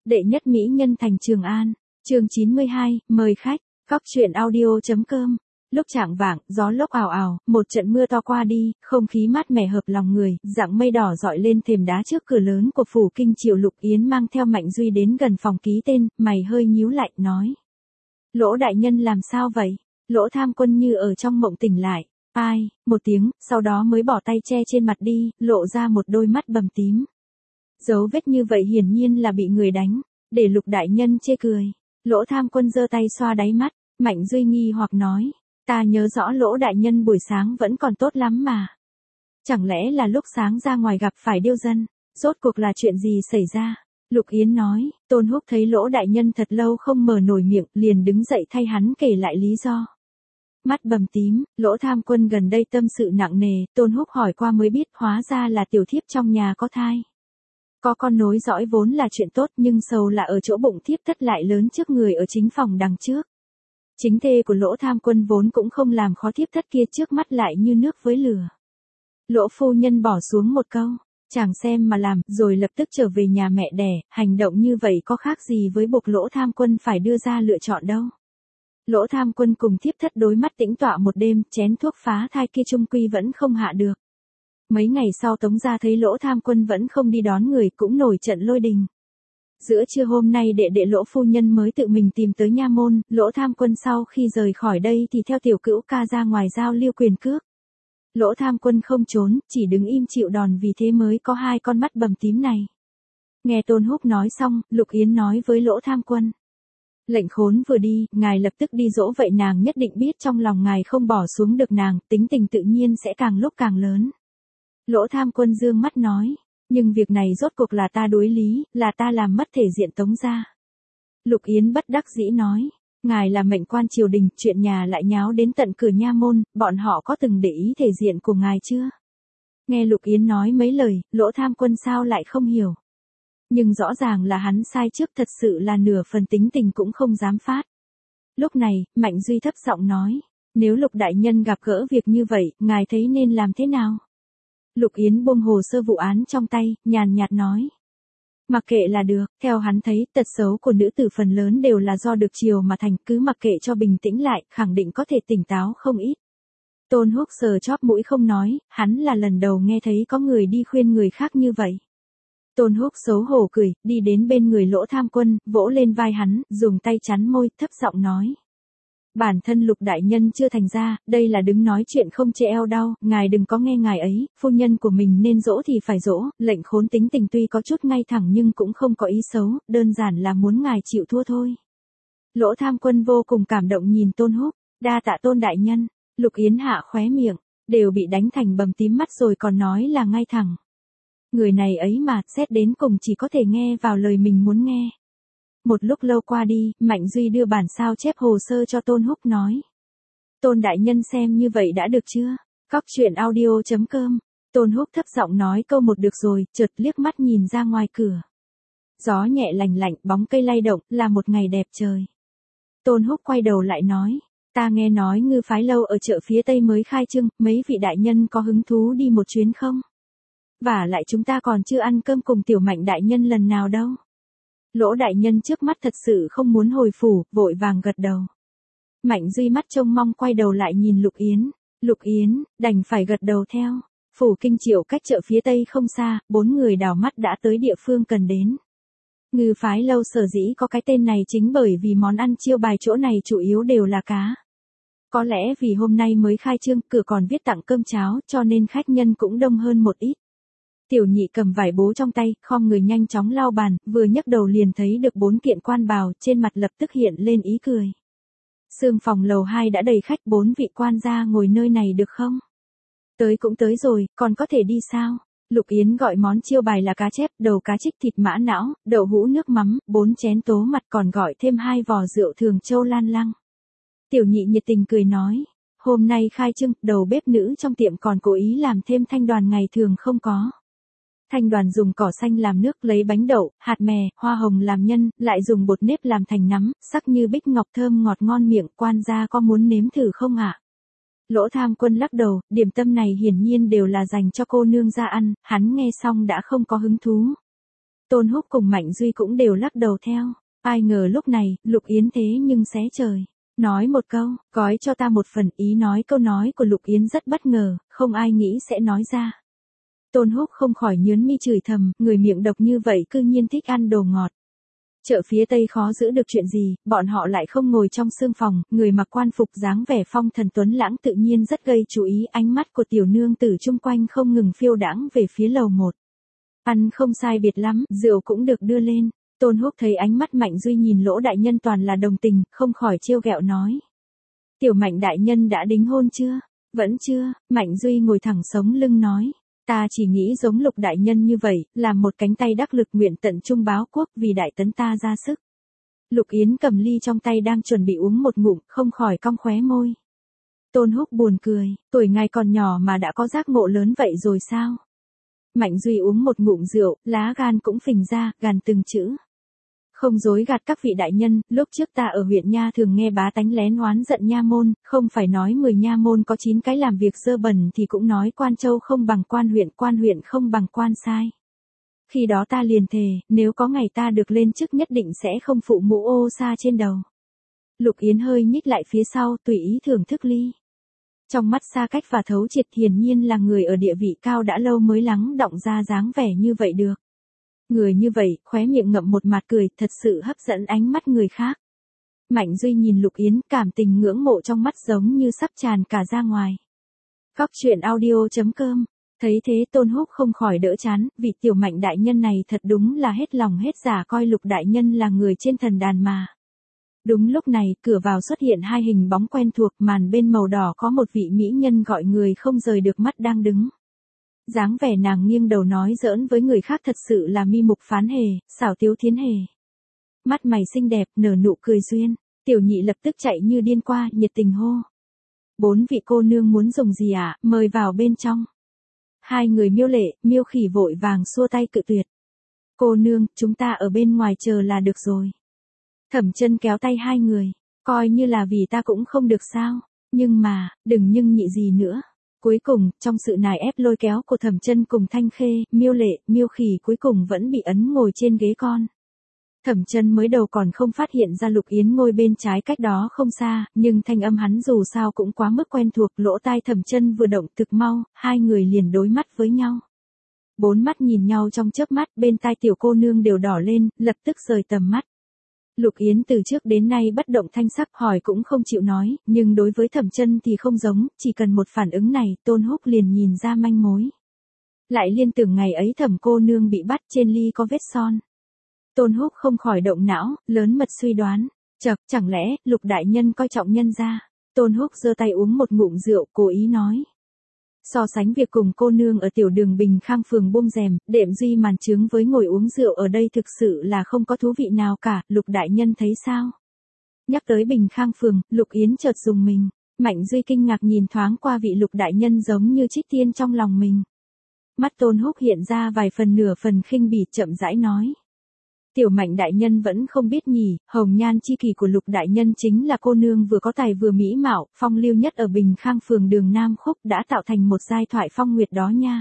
Đệ nhất mỹ nhân thành Trường An, chương 92, mời khách, góc truyện audio.com. Lúc chạng vạng, gió lốc ào ào, một trận mưa to qua đi, không khí mát mẻ hợp lòng người, dạng mây đỏ dọi lên thềm đá trước cửa lớn của phủ Kinh Triệu. Lục Yến mang theo Mạnh Duy đến gần phòng ký tên, mày hơi nhíu lại, nói. Lỗ đại nhân làm sao vậy? Lỗ Tham Quân như ở trong mộng tỉnh lại. Ai, một tiếng, sau đó mới bỏ tay che trên mặt đi, lộ ra một đôi mắt bầm tím. Dấu vết như vậy hiển nhiên là bị người đánh, để Lục đại nhân chê cười. Lỗ Tham Quân giơ tay xoa đáy mắt, Mạnh Duy nghi hoặc nói, ta nhớ rõ Lỗ đại nhân buổi sáng vẫn còn tốt lắm mà. Chẳng lẽ là lúc sáng ra ngoài gặp phải điêu dân, rốt cuộc là chuyện gì xảy ra? Lục Yến nói, Tôn Húc thấy Lỗ đại nhân thật lâu không mở nổi miệng, liền đứng dậy thay hắn kể lại lý do. Mắt bầm tím, Lỗ Tham Quân gần đây tâm sự nặng nề, Tôn Húc hỏi qua mới biết hóa ra là tiểu thiếp trong nhà có thai. Có con nối dõi vốn là chuyện tốt, nhưng sầu là ở chỗ bụng thiếp thất lại lớn trước người ở chính phòng đằng trước. Chính thê của Lỗ Tham Quân vốn cũng không làm khó thiếp thất kia, trước mắt lại như nước với lửa. Lỗ phu nhân bỏ xuống một câu, chàng xem mà làm, rồi lập tức trở về nhà mẹ đẻ. Hành động như vậy có khác gì với buộc Lỗ Tham Quân phải đưa ra lựa chọn đâu. Lỗ Tham Quân cùng thiếp thất đối mắt tĩnh tọa một đêm, chén thuốc phá thai kia chung quy vẫn không hạ được. Mấy ngày sau Tống gia thấy Lỗ Tham Quân vẫn không đi đón người, cũng nổi trận lôi đình. Giữa trưa hôm nay đệ Lỗ phu nhân mới tự mình tìm tới nha môn. Lỗ Tham Quân sau khi rời khỏi đây thì theo tiểu cữu ca ra ngoài giao lưu quyền cước. Lỗ Tham Quân không trốn, chỉ đứng im chịu đòn, vì thế mới có hai con mắt bầm tím này. Nghe Tôn Húc nói xong, Lục Yến nói với Lỗ Tham Quân. Lệnh khốn vừa đi, ngài lập tức đi dỗ vậy nàng nhất định biết trong lòng ngài không bỏ xuống được nàng, tính tình tự nhiên sẽ càng lúc càng lớn. Lỗ Tham Quân dương mắt nói, nhưng việc này rốt cuộc là ta đối lý, là ta làm mất thể diện Tống gia. Lục Yến bất đắc dĩ nói, ngài là mệnh quan triều đình, chuyện nhà lại nháo đến tận cửa nha môn, bọn họ có từng để ý thể diện của ngài chưa? Nghe Lục Yến nói mấy lời, Lỗ Tham Quân sao lại không hiểu. Nhưng rõ ràng là hắn sai trước, thật sự là nửa phần tính tình cũng không dám phát. Lúc này, Mạnh Duy thấp giọng nói, nếu Lục đại nhân gặp gỡ việc như vậy, ngài thấy nên làm thế nào? Lục Yến buông hồ sơ vụ án trong tay, nhàn nhạt nói. Mặc kệ là được, theo hắn thấy, tật xấu của nữ tử phần lớn đều là do được chiều mà thành, cứ mặc kệ cho bình tĩnh lại, khẳng định có thể tỉnh táo không ít. Tôn Húc sờ chóp mũi không nói, hắn là lần đầu nghe thấy có người đi khuyên người khác như vậy. Tôn Húc xấu hổ cười, đi đến bên người Lỗ Tham Quân, vỗ lên vai hắn, dùng tay chắn môi, thấp giọng nói. Bản thân Lục đại nhân chưa thành ra, đây là đứng nói chuyện không chê eo đau, ngài đừng có nghe ngài ấy, phu nhân của mình nên dỗ thì phải dỗ. Lệnh khốn tính tình tuy có chút ngay thẳng nhưng cũng không có ý xấu, đơn giản là muốn ngài chịu thua thôi. Lỗ Tham Quân vô cùng cảm động nhìn Tôn Húc, đa tạ Tôn đại nhân. Lục Yến hạ khóe miệng, đều bị đánh thành bầm tím mắt rồi còn nói là ngay thẳng. Người này ấy mà, xét đến cùng chỉ có thể nghe vào lời mình muốn nghe. Một lúc lâu qua đi, Mạnh Duy đưa bản sao chép hồ sơ cho Tôn Húc nói. Tôn đại nhân xem như vậy đã được chưa? Góc truyện audio.com. Tôn Húc thấp giọng nói câu một được rồi, chợt liếc mắt nhìn ra ngoài cửa. Gió nhẹ lành lạnh, bóng cây lay động, là một ngày đẹp trời. Tôn Húc quay đầu lại nói, ta nghe nói Ngư Phái Lâu ở chợ phía Tây mới khai trương, mấy vị đại nhân có hứng thú đi một chuyến không? Vả lại chúng ta còn chưa ăn cơm cùng tiểu Mạnh đại nhân lần nào đâu. Lỗ đại nhân trước mắt thật sự không muốn hồi phủ, vội vàng gật đầu. Mạnh Duy mắt trông mong quay đầu lại nhìn Lục Yến. Lục Yến, đành phải gật đầu theo. Phủ Kinh Triệu cách chợ phía Tây không xa, bốn người đảo mắt đã tới địa phương cần đến. Ngư Phái Lâu sở dĩ có cái tên này chính bởi vì món ăn chiêu bài chỗ này chủ yếu đều là cá. Có lẽ vì hôm nay mới khai trương, cửa còn viết tặng cơm cháo, cho nên khách nhân cũng đông hơn một ít. Tiểu Nhị cầm vải bố trong tay, khom người nhanh chóng lau bàn, vừa nhấc đầu liền thấy được 4 kiện quan bào, trên mặt lập tức hiện lên ý cười. Sương phòng lầu 2 đã đầy khách, 4 vị quan gia ngồi nơi này được không? Tới cũng tới rồi, còn có thể đi sao? Lục Yến gọi món chiêu bài là cá chép, đầu cá trích thịt mã não, đậu hũ nước mắm, 4 chén tố mặt, còn gọi thêm 2 vò rượu Thường Châu Lan Lăng. Tiểu Nhị nhiệt tình cười nói, hôm nay khai trương, đầu bếp nữ trong tiệm còn cố ý làm thêm thanh đoàn ngày thường không có. Thanh đoàn dùng cỏ xanh làm nước, lấy bánh đậu, hạt mè, hoa hồng làm nhân, lại dùng bột nếp làm thành nắm, sắc như bích ngọc thơm ngọt ngon miệng, quan gia có muốn nếm thử không ạ? Lỗ Tham Quân lắc đầu, điểm tâm này hiển nhiên đều là dành cho cô nương ra ăn, hắn nghe xong đã không có hứng thú. Tôn Húc cùng Mạnh Duy cũng đều lắc đầu theo. Ai ngờ lúc này, Lục Yến thế nhưng xé trời. Nói một câu, gói cho ta một phần, ý nói câu nói của Lục Yến rất bất ngờ, không ai nghĩ sẽ nói ra. Tôn Húc không khỏi nhớn mi chửi thầm, người miệng độc như vậy cư nhiên thích ăn đồ ngọt. Chợ phía Tây khó giữ được chuyện gì, bọn họ lại không ngồi trong sương phòng, người mặc quan phục dáng vẻ phong thần tuấn lãng tự nhiên rất gây chú ý, ánh mắt của tiểu nương tử chung quanh không ngừng phiêu đãng về phía lầu 1. Ăn không sai biệt lắm, rượu cũng được đưa lên. Tôn Húc thấy ánh mắt Mạnh Duy nhìn Lỗ đại nhân toàn là đồng tình, không khỏi trêu ghẹo nói. Tiểu Mạnh đại nhân đã đính hôn chưa? Vẫn chưa, Mạnh Duy ngồi thẳng sống lưng nói. Ta chỉ nghĩ giống Lục đại nhân như vậy, làm một cánh tay đắc lực nguyện tận trung báo quốc vì đại tấn ta ra sức. Lục Yến cầm ly trong tay đang chuẩn bị uống một ngụm, không khỏi cong khóe môi. Tôn Húc buồn cười, tuổi ngài còn nhỏ mà đã có giác ngộ lớn vậy rồi sao? Mạnh Duy uống một ngụm rượu, lá gan cũng phình ra, gàn từng chữ. Không dối gạt các vị đại nhân, lúc trước ta ở huyện Nha thường nghe bá tánh lén oán giận Nha môn, không phải nói 10 Nha môn có 9 cái làm việc dơ bẩn thì cũng nói Quan Châu không bằng quan huyện không bằng quan sai. Khi đó ta liền thề, nếu có ngày ta được lên chức nhất định sẽ không phụ mũ ô sa trên đầu. Lục Yến hơi nhích lại phía sau, tùy ý thưởng thức ly. Trong mắt xa cách và thấu triệt, hiển nhiên là người ở địa vị cao đã lâu mới lắng động ra dáng vẻ như vậy được. Người như vậy, khóe miệng ngậm một mặt cười, thật sự hấp dẫn ánh mắt người khác. Mạnh Duy nhìn Lục Yến, cảm tình ngưỡng mộ trong mắt giống như sắp tràn cả ra ngoài. Góc truyện audio.com. Thấy thế Tôn Húc không khỏi đỡ chán, vì tiểu Mạnh đại nhân này thật đúng là hết lòng hết dạ coi Lục đại nhân là người trên thần đàn mà. Đúng lúc này, cửa vào xuất hiện hai hình bóng quen thuộc, màn bên màu đỏ có một vị mỹ nhân gọi người không rời được mắt đang đứng. Dáng vẻ nàng nghiêng đầu nói giỡn với người khác thật sự là mi mục phán hề, xảo tiếu thiến hề. Mắt mày xinh đẹp, nở nụ cười duyên, tiểu nhị lập tức chạy như điên qua, nhiệt tình hô. 4 vị cô nương muốn dùng gì ạ, mời vào bên trong. Hai người Miêu Lệ, Miêu Khỉ vội vàng xua tay cự tuyệt. Cô nương, chúng ta ở bên ngoài chờ là được rồi. Thẩm Chân kéo tay hai người, coi như là vì ta cũng không được sao, nhưng mà, đừng nhưng nhị gì nữa. Cuối cùng, trong sự nài ép lôi kéo của Thẩm Chân cùng Thanh Khê, Miêu Lệ, Miêu Khỉ cuối cùng vẫn bị ấn ngồi trên ghế con. Thẩm Chân mới đầu còn không phát hiện ra Lục Yến ngồi bên trái cách đó không xa, nhưng thanh âm hắn dù sao cũng quá mức quen thuộc, lỗ tai Thẩm Chân vừa động thực mau, hai người liền đối mắt với nhau. 4 mắt nhìn nhau trong chớp mắt, bên tai tiểu cô nương đều đỏ lên, lập tức rời tầm mắt. Lục Yến từ trước đến nay bất động thanh sắc, hỏi cũng không chịu nói, nhưng đối với Thẩm Chân thì không giống, chỉ cần một phản ứng này, Tôn Húc liền nhìn ra manh mối. Lại liên tưởng ngày ấy Thẩm cô nương bị bắt, trên ly có vết son. Tôn Húc không khỏi động não, lớn mật suy đoán, chẳng lẽ Lục đại nhân coi trọng nhân gia. Tôn Húc giơ tay uống một ngụm rượu, cố ý nói. So sánh việc cùng cô nương ở tiểu đường Bình Khang phường buông rèm, đệm duy màn trướng với ngồi uống rượu ở đây thực sự là không có thú vị nào cả, Lục đại nhân thấy sao? Nhắc tới Bình Khang phường, Lục Yến chợt dùng mình, Mạnh Duy kinh ngạc nhìn thoáng qua vị Lục đại nhân giống như trích tiên trong lòng mình. Mắt Tôn Húc hiện ra vài phần nửa phần khinh bỉ, chậm rãi nói. Tiểu Mạnh đại nhân vẫn không biết nhỉ, hồng nhan chi kỷ của Lục đại nhân chính là cô nương vừa có tài vừa mỹ mạo, phong lưu nhất ở Bình Khang phường đường Nam Khúc, đã tạo thành một giai thoại phong nguyệt đó nha.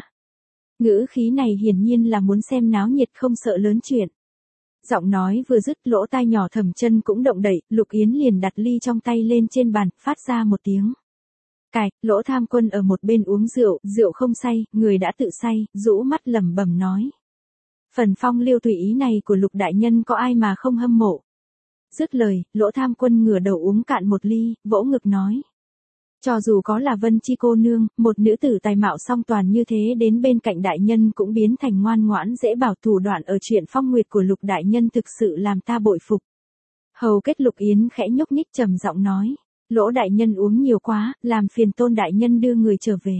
Ngữ khí này hiển nhiên là muốn xem náo nhiệt không sợ lớn chuyện. Giọng nói vừa dứt, lỗ tai nhỏ Thẩm Chân cũng động đậy, Lục Yến liền đặt ly trong tay lên trên bàn, phát ra một tiếng. Cài, Lỗ Tham Quân ở một bên uống rượu, rượu không say, người đã tự say, rũ mắt lẩm bẩm nói. Phần phong lưu tùy ý này của Lục đại nhân có ai mà không hâm mộ. Dứt lời, Lỗ Tham Quân ngửa đầu uống cạn một ly, vỗ ngực nói. Cho dù có là Vân Chi cô nương, một nữ tử tài mạo song toàn như thế đến bên cạnh đại nhân cũng biến thành ngoan ngoãn dễ bảo, thủ đoạn ở chuyện phong nguyệt của Lục đại nhân thực sự làm ta bội phục. Hầu kết Lục Yến khẽ nhúc nhích trầm giọng nói. Lỗ đại nhân uống nhiều quá, làm phiền Tôn đại nhân đưa người trở về.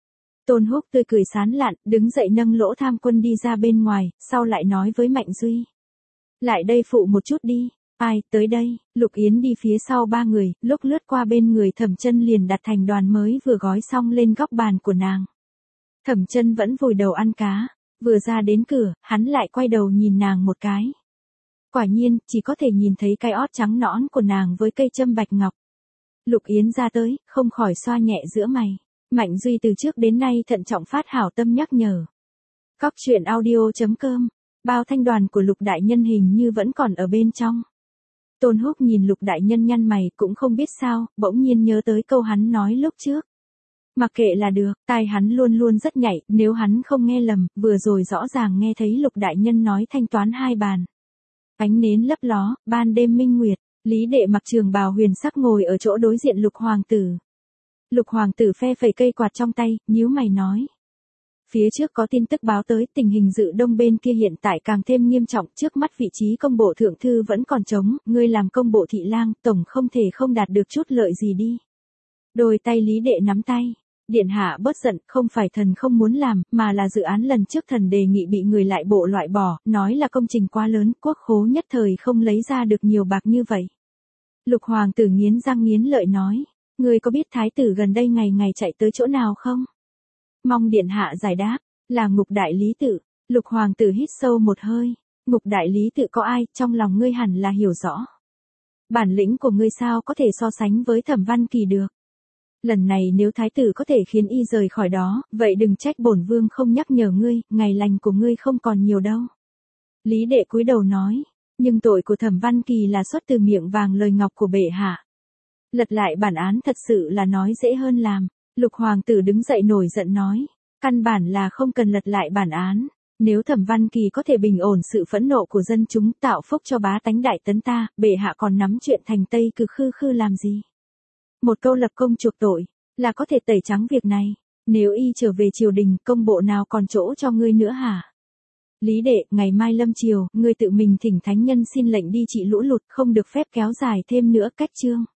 Tôn Húc tươi cười sán lạn, đứng dậy nâng Lỗ Tham Quân đi ra bên ngoài, sau lại nói với Mạnh Duy. Lại đây phụ một chút đi. Ai, tới đây. Lục Yến đi phía sau ba người, lúc lướt qua bên người Thẩm Chân liền đặt thành đoàn mới vừa gói xong lên góc bàn của nàng. Thẩm Chân vẫn vùi đầu ăn cá, vừa ra đến cửa, hắn lại quay đầu nhìn nàng một cái. Quả nhiên, chỉ có thể nhìn thấy cái ót trắng nõn của nàng với cây châm bạch ngọc. Lục Yến ra tới, không khỏi xoa nhẹ giữa mày. Mạnh Duy từ trước đến nay thận trọng phát hảo tâm nhắc nhở. Góc truyện audio.com Bao thanh đoàn của Lục đại nhân hình như vẫn còn ở bên trong. Tôn Húc nhìn Lục đại nhân nhăn mày cũng không biết sao, bỗng nhiên nhớ tới câu hắn nói lúc trước. Mặc kệ là được, tai hắn luôn luôn rất nhạy, nếu hắn không nghe lầm, vừa rồi rõ ràng nghe thấy Lục đại nhân nói thanh toán 2 bàn. Ánh nến lấp ló, ban đêm minh nguyệt, Lý Đệ mặc trường bào huyền sắc ngồi ở chỗ đối diện Lục hoàng tử. Lục hoàng tử phe phẩy cây quạt trong tay, nhíu mày nói. Phía trước có tin tức báo tới tình hình Dự Đông bên kia hiện tại càng thêm nghiêm trọng, trước mắt vị trí công bộ thượng thư vẫn còn trống, ngươi làm công bộ thị lang, tổng không thể không đạt được chút lợi gì đi. Đôi tay Lý Đệ nắm tay. Điện hạ bớt giận, không phải thần không muốn làm, mà là dự án lần trước thần đề nghị bị người lại bộ loại bỏ, nói là công trình quá lớn, quốc khố nhất thời không lấy ra được nhiều bạc như vậy. Lục hoàng tử nghiến răng nghiến lợi nói, ngươi có biết thái tử gần đây ngày ngày chạy tới chỗ nào không? Mong điện hạ giải đáp, là Ngục đại lý tự. Lục hoàng tử hít sâu một hơi, Ngục đại lý tự có ai, trong lòng ngươi hẳn là hiểu rõ. Bản lĩnh của ngươi sao có thể so sánh với Thẩm Văn Kỳ được. Lần này nếu thái tử có thể khiến y rời khỏi đó, vậy đừng trách bổn vương không nhắc nhở ngươi, ngày lành của ngươi không còn nhiều đâu. Lý Đệ cúi đầu nói, nhưng tội của Thẩm Văn Kỳ là xuất từ miệng vàng lời ngọc của bệ hạ. Lật lại bản án thật sự là nói dễ hơn làm. Lục hoàng tử đứng dậy nổi giận nói, căn bản là không cần lật lại bản án. Nếu Thẩm Văn Kỳ có thể bình ổn sự phẫn nộ của dân chúng tạo phúc cho bá tánh đại tấn ta, bệ hạ còn nắm chuyện thành Tây Cực khư khư làm gì? Một câu lập công chuộc tội, là có thể tẩy trắng việc này. Nếu y trở về triều đình, công bộ nào còn chỗ cho ngươi nữa hả? Lý Đệ, ngày mai lâm triều, ngươi tự mình thỉnh thánh nhân xin lệnh đi trị lũ lụt, không được phép kéo dài thêm nữa cách chương.